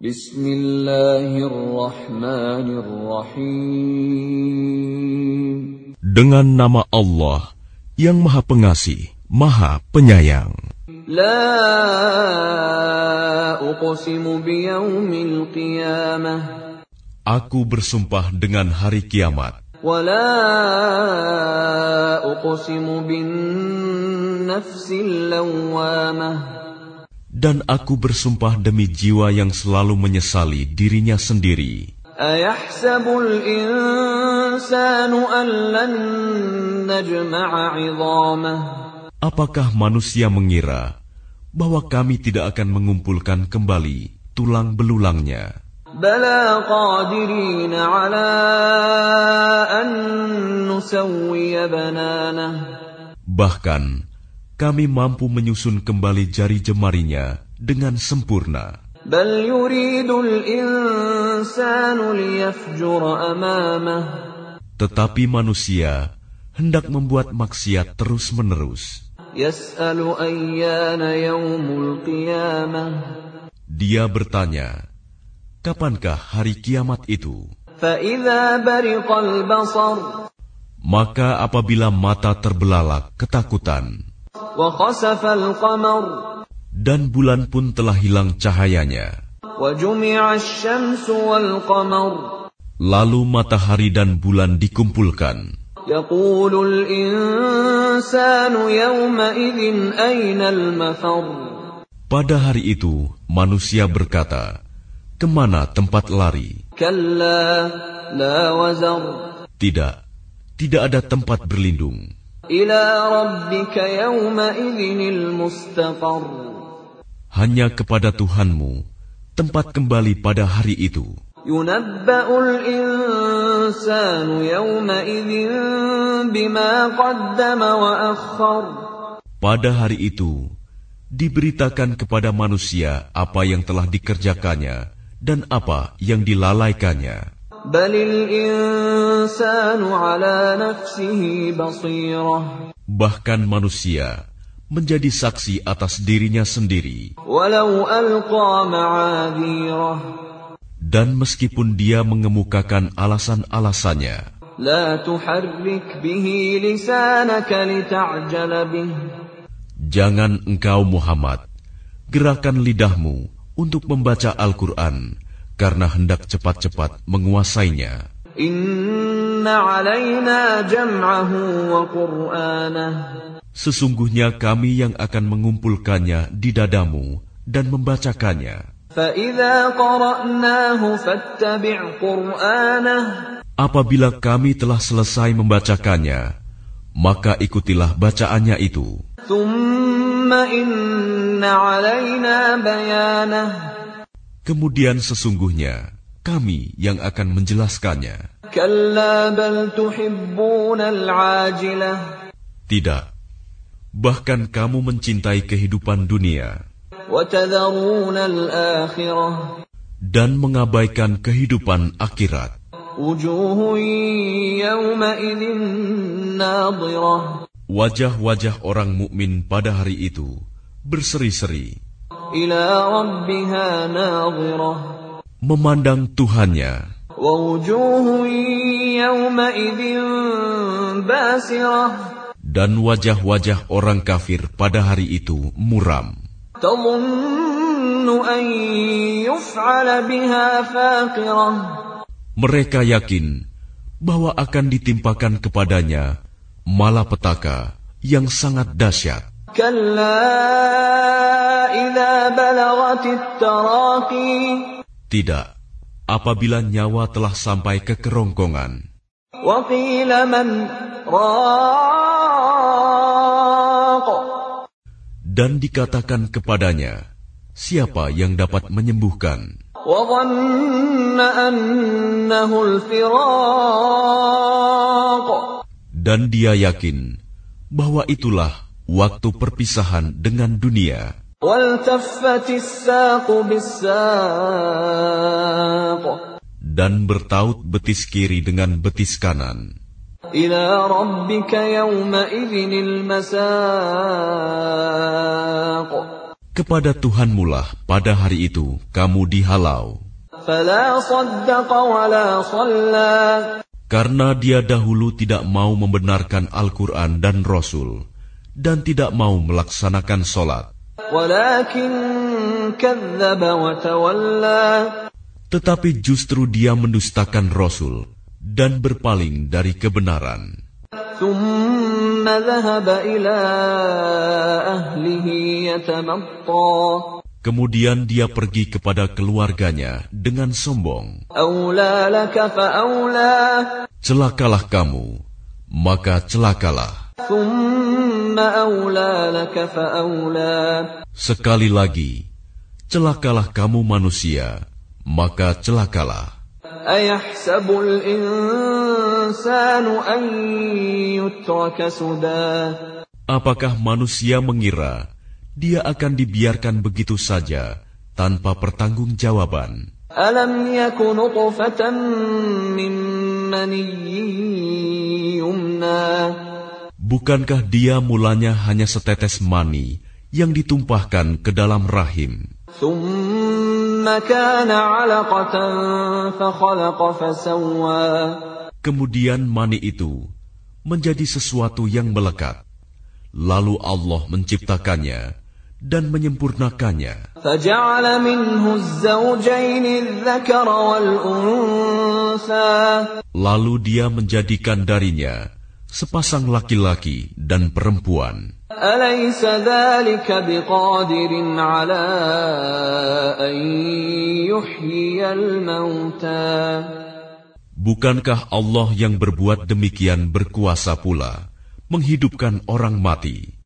Bismillahirrahmanirrahim. Dengan nama Allah yang Maha Pengasih, Maha Penyayang. La uqsimu biyaumil qiyamah. Aku bersumpah dengan hari kiamat. Wa la uqsimu bin nafsil lawwamah. Dan aku bersumpah demi jiwa yang selalu menyesali dirinya sendiri. Ayahsabul insanu an lan najma'a 'idhamah. Apakah manusia mengira bahwa kami tidak akan mengumpulkan kembali tulang belulangnya? Bala qadirina 'ala an nusawwiya bananah. Bahkan kami mampu menyusun kembali jari jemarinya dengan sempurna. Bal yuridul insanu liyafjura amamah. Tetapi manusia hendak membuat maksiat terus-menerus. Yas'alu ayyana yaumul qiyamah. Dia bertanya, kapankah hari kiamat itu? Fa idza bariqal basar. Maka apabila mata terbelalak ketakutan, Wa khasafal qamar. dan bulan pun telah hilang cahayanya, Wa jumi'asy syamsu wal qamar. lalu matahari dan bulan dikumpulkan, Yaqulul insanu yawma idzin aynal mafar. pada hari itu manusia berkata, kemana tempat lari? Kalla la wazar. Tidak ada tempat berlindung. Ila rabbika yawma idzinil mustaqar. Hanya kepada Tuhanmu tempat kembali pada hari itu. Yunabba'ul insanu yawma idzin bima qaddama wa akhkhar. Pada hari itu diberitakan kepada manusia apa yang telah dikerjakannya dan apa yang dilalaikannya. Balil insanu ala nafsihi basirah. Bahkan manusia menjadi saksi atas dirinya sendiri. Walau alqa ma'adhirah. Dan meskipun dia mengemukakan alasan-alasannya, La tuharrik bihi lisanaka lita'jala bih. jangan engkau Muhammad gerakan lidahmu untuk membaca Al-Quran karena hendak cepat-cepat menguasainya. Inna 'alaina jam'ahu wa qur'anah. Sesungguhnya kami yang akan mengumpulkannya di dadamu dan membacakannya. Fa idza qara'nahu fattabi' qur'anah. Apabila kami telah selesai membacakannya, maka ikutilah bacaannya itu. Thumma inna 'alaina bayanah. Kemudian sesungguhnya kami yang akan menjelaskannya. Kalla bal tuhibbunal 'ajilah. Tidak, bahkan kamu mencintai kehidupan dunia Wa tadharunal akhirah. dan mengabaikan kehidupan akhirat. Wujuhun yawma idzin nadhirah. Wajah-wajah orang mukmin pada hari itu berseri-seri, Ila rabbiha nadhirah. memandang Tuhannya. Wa wujuhun yawma idzin basirah. Dan wajah-wajah orang kafir pada hari itu muram. Tadhunnu an yuf'ala biha faqirah. Mereka yakin bahwa akan ditimpakan kepadanya malapetaka yang sangat dahsyat. Kalla idza balagatit taraqi. Tidak, apabila nyawa telah sampai ke kerongkongan, Wa qila man raq. dan dikatakan kepadanya, siapa yang dapat menyembuhkan? Wa dhanna annahu al-firaq. Dan dia yakin bahwa itulah waktu perpisahan dengan dunia. Waltaffatis saqu bis-saq. Dan bertaut betis kiri dengan betis kanan. Ila rabbika yawma idzinil masaq. Kepada Tuhanmulah pada hari itu kamu dihalau. فلا صدق ولا صلى Karena dia dahulu tidak mau membenarkan Al-Quran dan Rasul, dan tidak mau melaksanakan sholat. ولكن كذب وتولى Tetapi justru dia mendustakan Rasul dan berpaling dari kebenaran. ثم ذهب إلى أهله يتمطى Kemudian dia pergi kepada keluarganya dengan sombong. أولى لك فأولى Celakalah kamu, maka celakalah. ثم أولى لك فأولى Sekali lagi, celakalah kamu manusia, maka celakalah. أيحسب الإنسان أن يترك سدى Apakah manusia mengira dia akan dibiarkan begitu saja tanpa pertanggungjawaban? ألم يك نطفة من مني يمنى Bukankah dia mulanya hanya setetes mani yang ditumpahkan ke dalam rahim? ثم كان علقة فخلق فسوى Kemudian mani itu menjadi sesuatu yang melekat. Lalu Allah menciptakannya dan menyempurnakannya. فجعل منه الزوجين الذكر والأنثى Lalu dia menjadikan darinya sepasang laki-laki dan perempuan. أليس ذلك بقادر على أن يحيي الموتى Bukankah Allah yang berbuat demikian berkuasa pula menghidupkan orang mati?